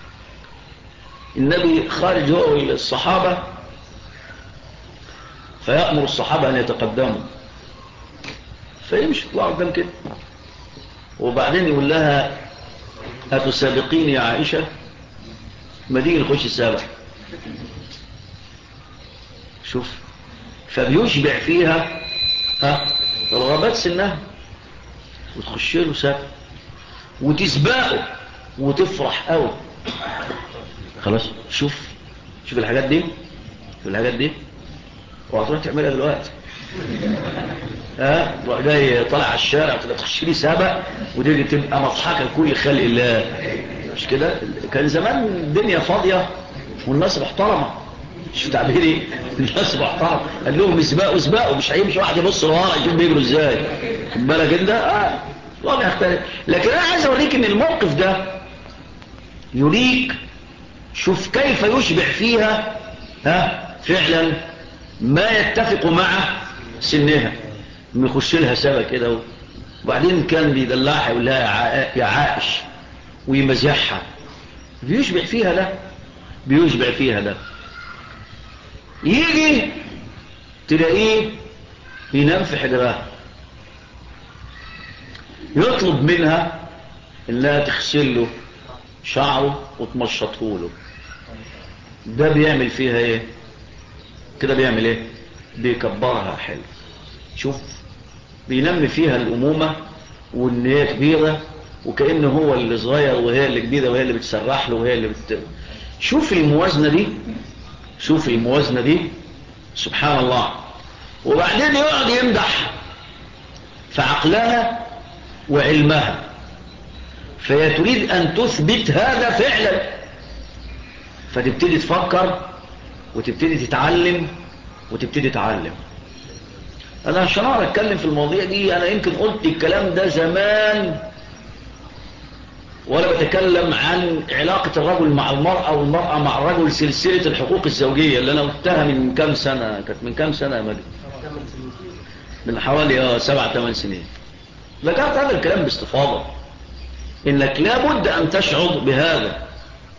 النبي خارج هو الصحابة فيأمر الصحابة ان يتقدموا، فيمشي يطلعوا قدام كده، وبعدين يقول لها أتسابقين يا عائشة؟ ما تيجي نخش السابق. شوف، فبيشبع فيها رغبات سنها وتخش له سابق وتسبقه وتفرح قوي. خلاص، شوف الحاجات دي، شوف الحاجات دي، وهتروح تعملها دلوقتي. جاي طالع على الشارع تخش لي سابق ودي تبقى مضحكه لكل خلق الله. مش كده؟ كان زمان الدنيا فاضيه والناس محترمه. شوف تعبيري، الناس محترمه. قال لهم اسبقوا مش هيمشي واحد يبص لورا يشوف بيجروا ازاي. خد بالك انت الوضع يختلف. لكن انا عايز اوريك ان الموقف ده يريك شوف كيف يشبع فيها فعلا ما يتفق مع سنها. يخش لها سابق كده وبعدين كان بيدلعها يقول لها يا عائش ويمزحها، بيشبع فيها ده، بيشبع فيها ده. يجي تلاقيه ينام في حجرها، يطلب منها انها تغسل له شعره وتمشطه له. ده بيعمل فيها ايه كده؟ بيعمل ايه؟ بيكبرها. حلو. شوف، بينمي فيها الامومه وان هي كبيره، وكأنه هو اللي صغير وهي اللي كبيره، وهي اللي بتسرح له وهي اللي شوف الموازنه دي، شوف الموازنه دي، سبحان الله. وبعدين يقعد يمدح في عقلها وعلمها، فهي تريد أن تثبت هذا فعلا، فتبتدي تفكر وتبتدي تتعلم وتبتدي تعلم. أنا عشان أعرف أتكلم في المواضيع دي، أنا يمكن قلت الكلام ده زمان، ولا بتكلم عن علاقة الرجل مع المرأة والمرأة مع الرجل، سلسلة الحقوق الزوجية اللي أنا قلتها من كام سنة. كانت من كام سنة يا مجد؟ من حوالي 7-8 سنين. ذكرت هذا الكلام باستفاضة، إنك لابد أن تشعر بهذا،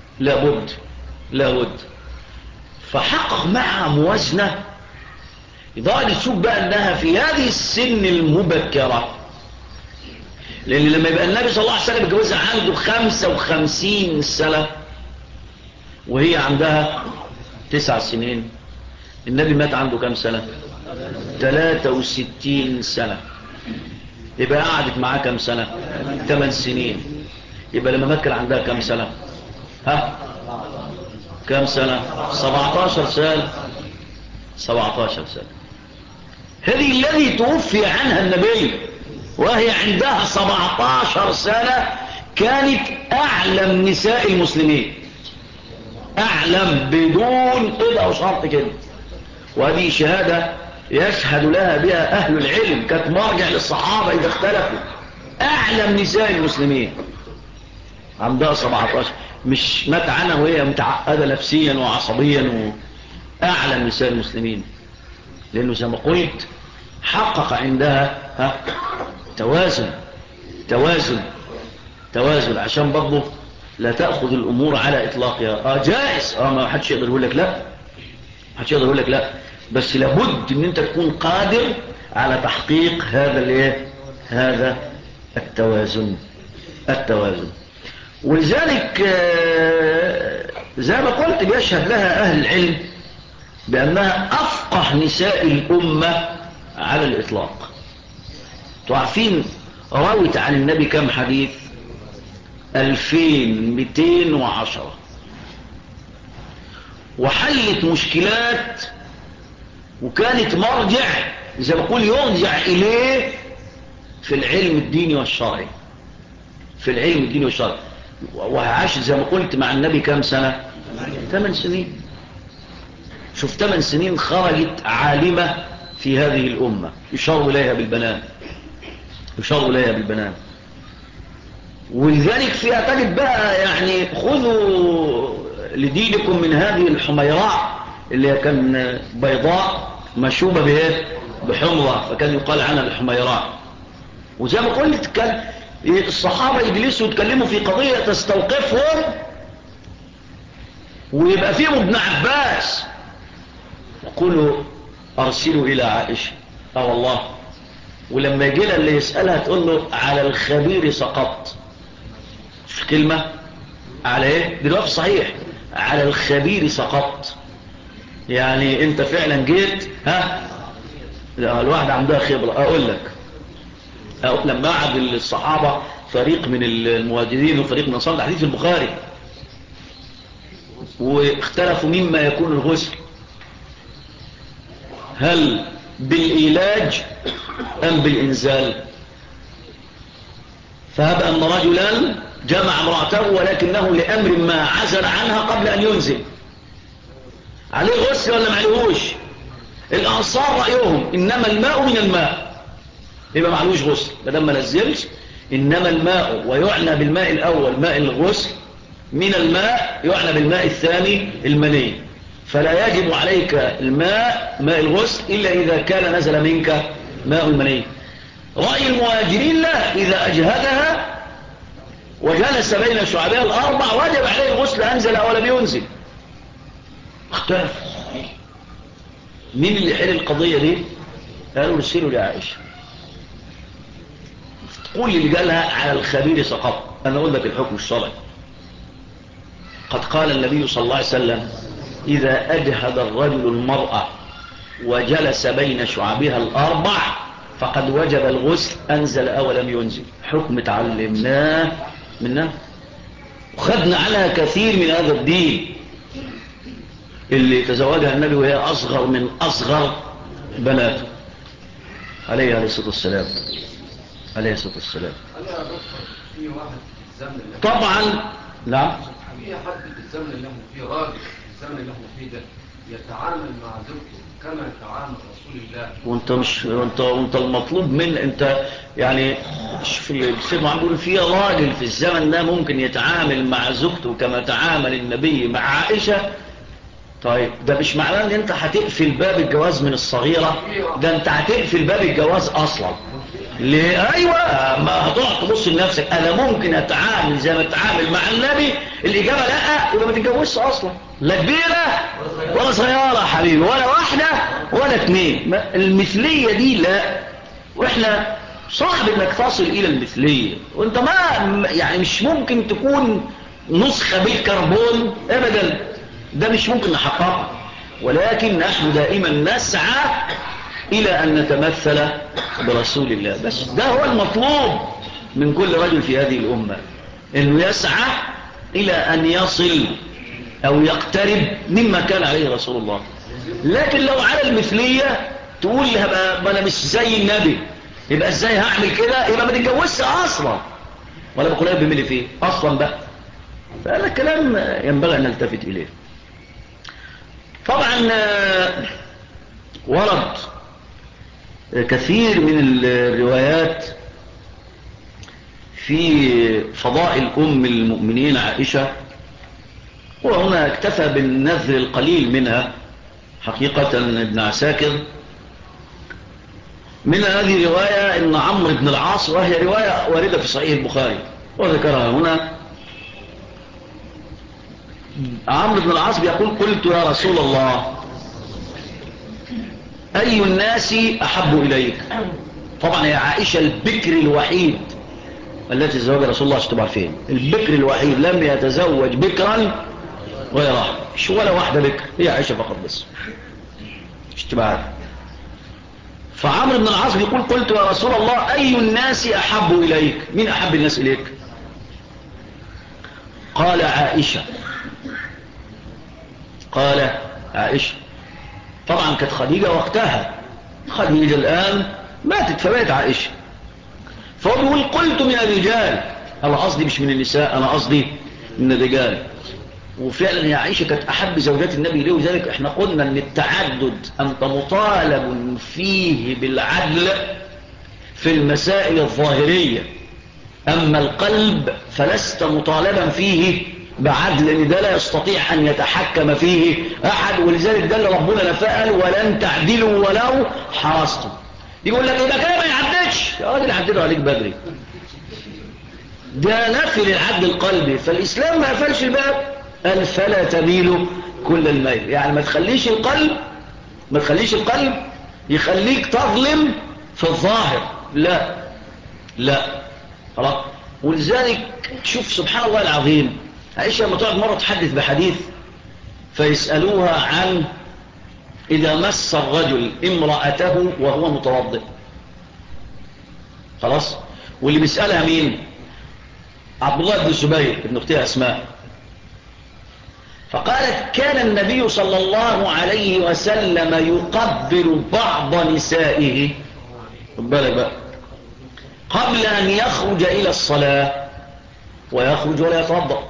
لابد. فحقق معها موازنة، يضاعد تشوف بقى أنها في هذه السن المبكرة، لأن لما يبقى النبي صلى الله عليه وسلم اتجوزها عنده 55 سنة وهي عندها 9 سنين، النبي مات عنده كام سنة؟ 63 سنة. يبقى قعدت معاه كام سنة؟ 8 سنين. يبقى لما مات كان عندها كام سنة؟ كام سنة؟ 17 سنة. 17 سنة. هذه الذي توفي عنها النبي وهي عندها 17 سنة كانت أعلم نساء المسلمين، أعلم بدون قيد أو شرط كده. وهذه شهادة يشهد لها بها أهل العلم، كانت مرجع للصحابة إذا اختلفوا. أعلم نساء المسلمين عندها 17، مش مات عنها وهي متعقدة نفسيا وعصبيا. أعلم نساء المسلمين، لأنه زي ما قلت حقق عندها توازن عشان برضه لا تأخذ الأمور على إطلاقها. جائز، ما حدش يقدر يقول لك لا، حدش يقدر يقول لك لا، بس لابد ان انت تكون قادر على تحقيق هذا التوازن. ولذلك زي ما قلت بيشهد لها أهل العلم بأنها أفقه نساء الأمة على الإطلاق. تعرفين راوت عن النبي كم حديث؟ 2210. وحلت مشكلات، وكانت مرجع زي ما بقول يرجع إليه في العلم الديني والشرعي، وعاشت زي ما قلت مع النبي كم سنة؟ 8 سنين. شوف 8 سنين خرجت عالمة في هذه الأمة يشار إليها بالبنان. ولذلك فيها تجد بقى يعني خذوا لدينكم من هذه الحميراء اللي كان بيضاء مشوبة بحمرة، فكان يقال عنها الحميراء. وزي ما قلت كان الصحابة يجلسوا يتكلموا في قضية تستوقفهم، ويبقى فيهم ابن عباس يقولوا أرسلوا إلى عائشة. والله. ولما يجي اللي يسألها تقول له على الخبير سقطت. في كلمة على ايه دلوقتي؟ صحيح، على الخبير سقطت، يعني انت فعلا جيت الواحد عندها خبرة. اقول لك لما قعد الصحابة فريق من المهاجرين وفريق من الانصار، حديث البخاري، واختلفوا مما يكون الغسل، هل بالإيلاج أم بالإنزال؟ فهب أن رجلا جمع امرأته ولكنه لأمر ما عزل عنها قبل أن ينزل، عليه غسل ولا معلوش؟ الأنصار رأيهم إنما الماء من الماء، يبقى معلوش غسل بدل ما نزلش. إنما الماء، ويعنى بالماء الأول ماء الغسل، من الماء يعنى بالماء الثاني المني. فلا يجب عليك ماء الغسل إلا إذا كان نزل منك ماء المني. رأي المهاجرين لا، إذا أجهدها وجلس بين شعبها الأربع وجب عليه الغسل أنزل أو لم ينزل. اختلف مين اللي حل القضية دي؟ قالوا رسلوا لعائشة. تقول اللي قالها على الخبير سقط. أنا أقول لك الحكم الشرعي. قد قال النبي صلى الله عليه وسلم إذا أجهد الرجل المرأة وجلس بين شعبها الأربع فقد وجب الغسل أنزل أو لم ينزل. حكم تعلمناه منه وخدنا عنها كثير من هذا الدين. اللي تزوجها النبي وهي أصغر من أصغر بناته عليه الصلاة والسلام. عليه الصلاة والسلام. طبعا نعم في حد في الزمن اللي احنا فيه، راجل في الزمن اللي احنا فيه ده يتعامل مع زوجته كما يتعامل رسول الله. وانت المطلوب من انت يعني شوف السيد محمد بيقول في راجل في الزمن ده ممكن يتعامل مع زوجته كما تعامل النبي مع عائشة. طيب ده مش معناه ان انت هتقفل باب الجواز من الصغيرة، ده انت هتقفل باب الجواز اصلا. ليه؟ ايوه، ما هتقعد تبص لنفسك انا ممكن اتعامل زي ما اتعامل مع النبي؟ الاجابه لا، يبقى ما تتجوزش اصلا، لا كبيره ولا صغيره حبيبي، ولا واحده ولا اثنين. المثليه دي لا، واحنا صعب انك تصل الى المثليه، وانت ما يعني مش ممكن تكون نسخه بالكربون ابدا، ده مش ممكن نحققه. ولكن نحن دائما نسعى إلى أن نتمثل برسول الله. بس ده هو المطلوب من كل رجل في هذه الأمة، أنه يسعى إلى أن يصل أو يقترب مما كان عليه رسول الله. لكن لو على المثلية تقول ما أنا مش زي النبي، يبقى إزاي هعمل كده؟ يبقى ما تتجوزش أصلا، ولا بقول لك بملي فيه أصلا بقى. فهذا الكلام ينبغي أن نلتفت إليه. طبعا ورد كثير من الروايات في فضائل أم المؤمنين عائشة، وهنا اكتفى بالنذر القليل منها حقيقة ابن عساكر. من هذه الرواية ان عمرو بن العاص، وهي رواية واردة في صحيح البخاري وذكرها هنا، عمرو بن العاص بيقول قلت يا رسول الله أي الناس أحب إليك؟ طبعا هي عائشة البكر الوحيد التي تزوج رسول الله عشان تبقى فين، البكر الوحيد لم يتزوج بكرا غيرها، مش ولا واحدة بكر، هي عائشة فقط بس، مش تبقى. فعمرو بن العاص بيقول قلت يا رسول الله أي الناس أحب إليك؟ مين أحب الناس إليك؟ قال عائشة. قال عائشة. طبعا كانت خديجة وقتها، خديجة الآن ماتت فبقت عائشة. فهو بيقول قلت من الرجال، أنا قصدي مش من النساء، أنا قصدي من الرجال. وفعلا يا عائشة كانت أحب زوجات النبي ليه، وذلك احنا قلنا ان التعدد أنت مطالب فيه بالعدل في المسائل الظاهرية، أما القلب فلست مطالبا فيه بعدل، لأن ده لا يستطيع أن يتحكم فيه أحد. ولذلك ده اللي ربنا نفقل ولن تعدلوا ولو حرصتم. يقول لك إذا كان ما يعدلش يا راجل عدلوا عليك بدري، ده نفي للعدل القلبي. فالإسلام ما قفلش الباب، قال فلا تميلوا كل الميل، يعني ما تخليش القلب يخليك تظلم في الظاهر، لا لا خلاص. ولذلك شوف سبحان الله العظيم، عائشة لما تقعد مرة تحدث بحديث فيسألوها عن إذا مس الرجل امرأته وهو متوضئ، خلاص، واللي بيسألها مين؟ عبد الله بن الزبير ابن اختها أسماء. فقالت كان النبي صلى الله عليه وسلم يقبل بعض نسائه قبل أن يخرج إلى الصلاة، ويخرج ولا يتوضأ،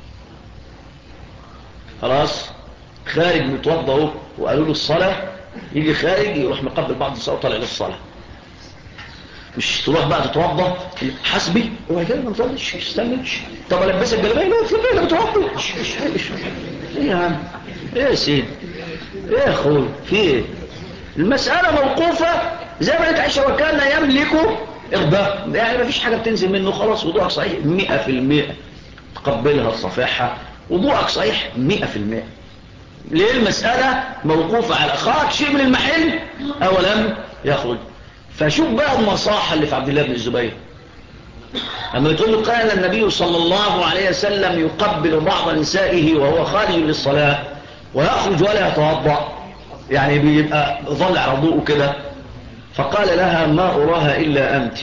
خلاص خارج متوضأ وقالوا له الصلاة، يجي خارج يروح مقبل بعض النساء وطلع للصلاة. مش تروح بقى تتوضأ حسبي هو كده ما تتوضأش، استنش طب البسك جلابيه، لا في ما بتوضأش. ايه يا عم، ايه يا سيدي، ايه يا اخوي، في ايه؟ المسألة موقوفة زي ما قالت عائشة وكان يملك ارضى يعني ما فيش حاجة بتنزل منه خلاص، وضوءك صحيح 100%، تقبلها تصافحها، وضوءك صحيح 100%. ليه المسألة موقوفة على خرج شيء من المحل أو لم يخرج. فشوف بقى المصاحة اللي في عبد الله بن الزبير أما تقول له قال النبي صلى الله عليه وسلم يقبل بعض نسائه وهو خارج للصلاة ويخرج ولا يتوضأ، يعني بيبقى ظل على وضوءه كده. فقال لها ما أراها إلا أنت.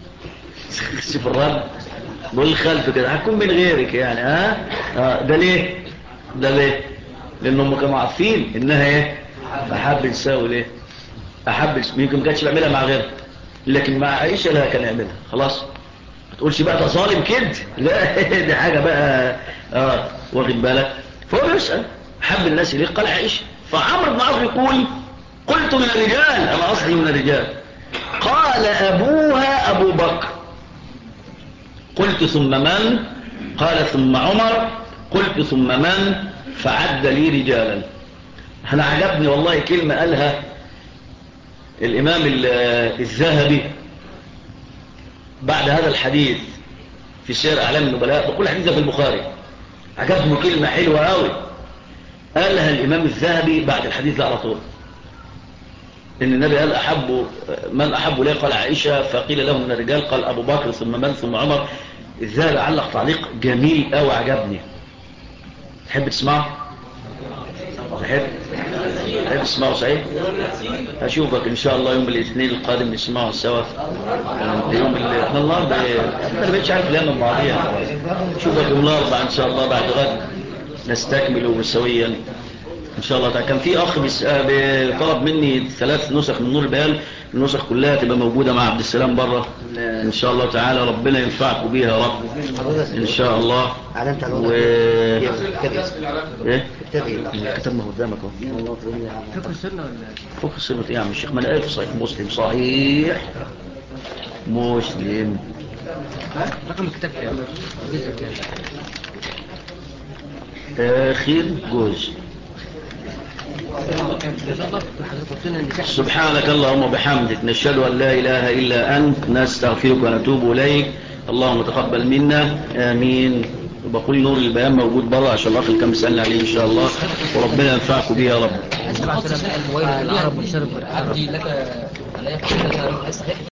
شوف الرب بقول خلف كده هكون من غيرك يعني. ده ليه؟ ده ليه؟ لأنهم كانوا عارفين إنها إيه؟ أحب نساوي ليه؟ أحب يمكن ما كانش بيعملها مع غيرها، لكن مع عائشة لا كان يعملها. خلاص ما تقولش بقى ده ظالم كده، لا دي حاجة بقى واخد بالك. فهو يسأل حب الناس ليه؟ قال عائشة. فعمرو بن عوف يقول قلت من الرجال، أنا قصدي من الرجال. قال أبوها أبو بكر. قلت ثم من؟ قال ثم عمر. قلت ثم من؟ فعد لي رجالا. أنا عجبني والله كلمة قالها الإمام الذهبي بعد هذا الحديث في سير أعلام النبلاء، بقول حديثة في البخاري، عجبني كلمة حلوة قوي قالها الإمام الذهبي بعد الحديث ده على طول، إن النبي قال من أحب ليه؟ قال عائشة. فقيل له من الرجال قال أبو بكر ثم من؟ ثم عمر. الذهبي علق تعليق جميل قوي عجبني. تحب تسمعه؟ تحب تسمعه؟ صحيح أشوفك إن شاء الله يوم الاثنين القادم نسمعه سوا. يوم احنا النهارده احنا ما بقتش عارف ليه من بعضيها. أشوفك يوم الأربعاء إن شاء الله بعد غد نستكمل سويا إن شاء الله تعالى. كان في أخ طلب مني 3 نسخ من نور البيان، النسخ كلها تبقى موجودة مع عبد السلام بره إن شاء الله تعالى. ربنا ينفعكم بيها يا رب إن شاء الله. إيه؟ الكتاب ما قدامك أهو. فقه السنة ولا فقه السنة إيه يا عم الشيخ؟ ما أنا في صحيح مسلم. صحيح مسلم. رقم الكتاب آخر جزء. سبحانك اللهم وبحمدك نشهد أن لا إله إلا أنت نستغفرك ونتوب إليك. اللهم تقبل منا آمين. بقول نور البيان موجود بره عشان الأخ الكام سنة عليه إن شاء الله، وربنا ينفعكم بيه يا رب.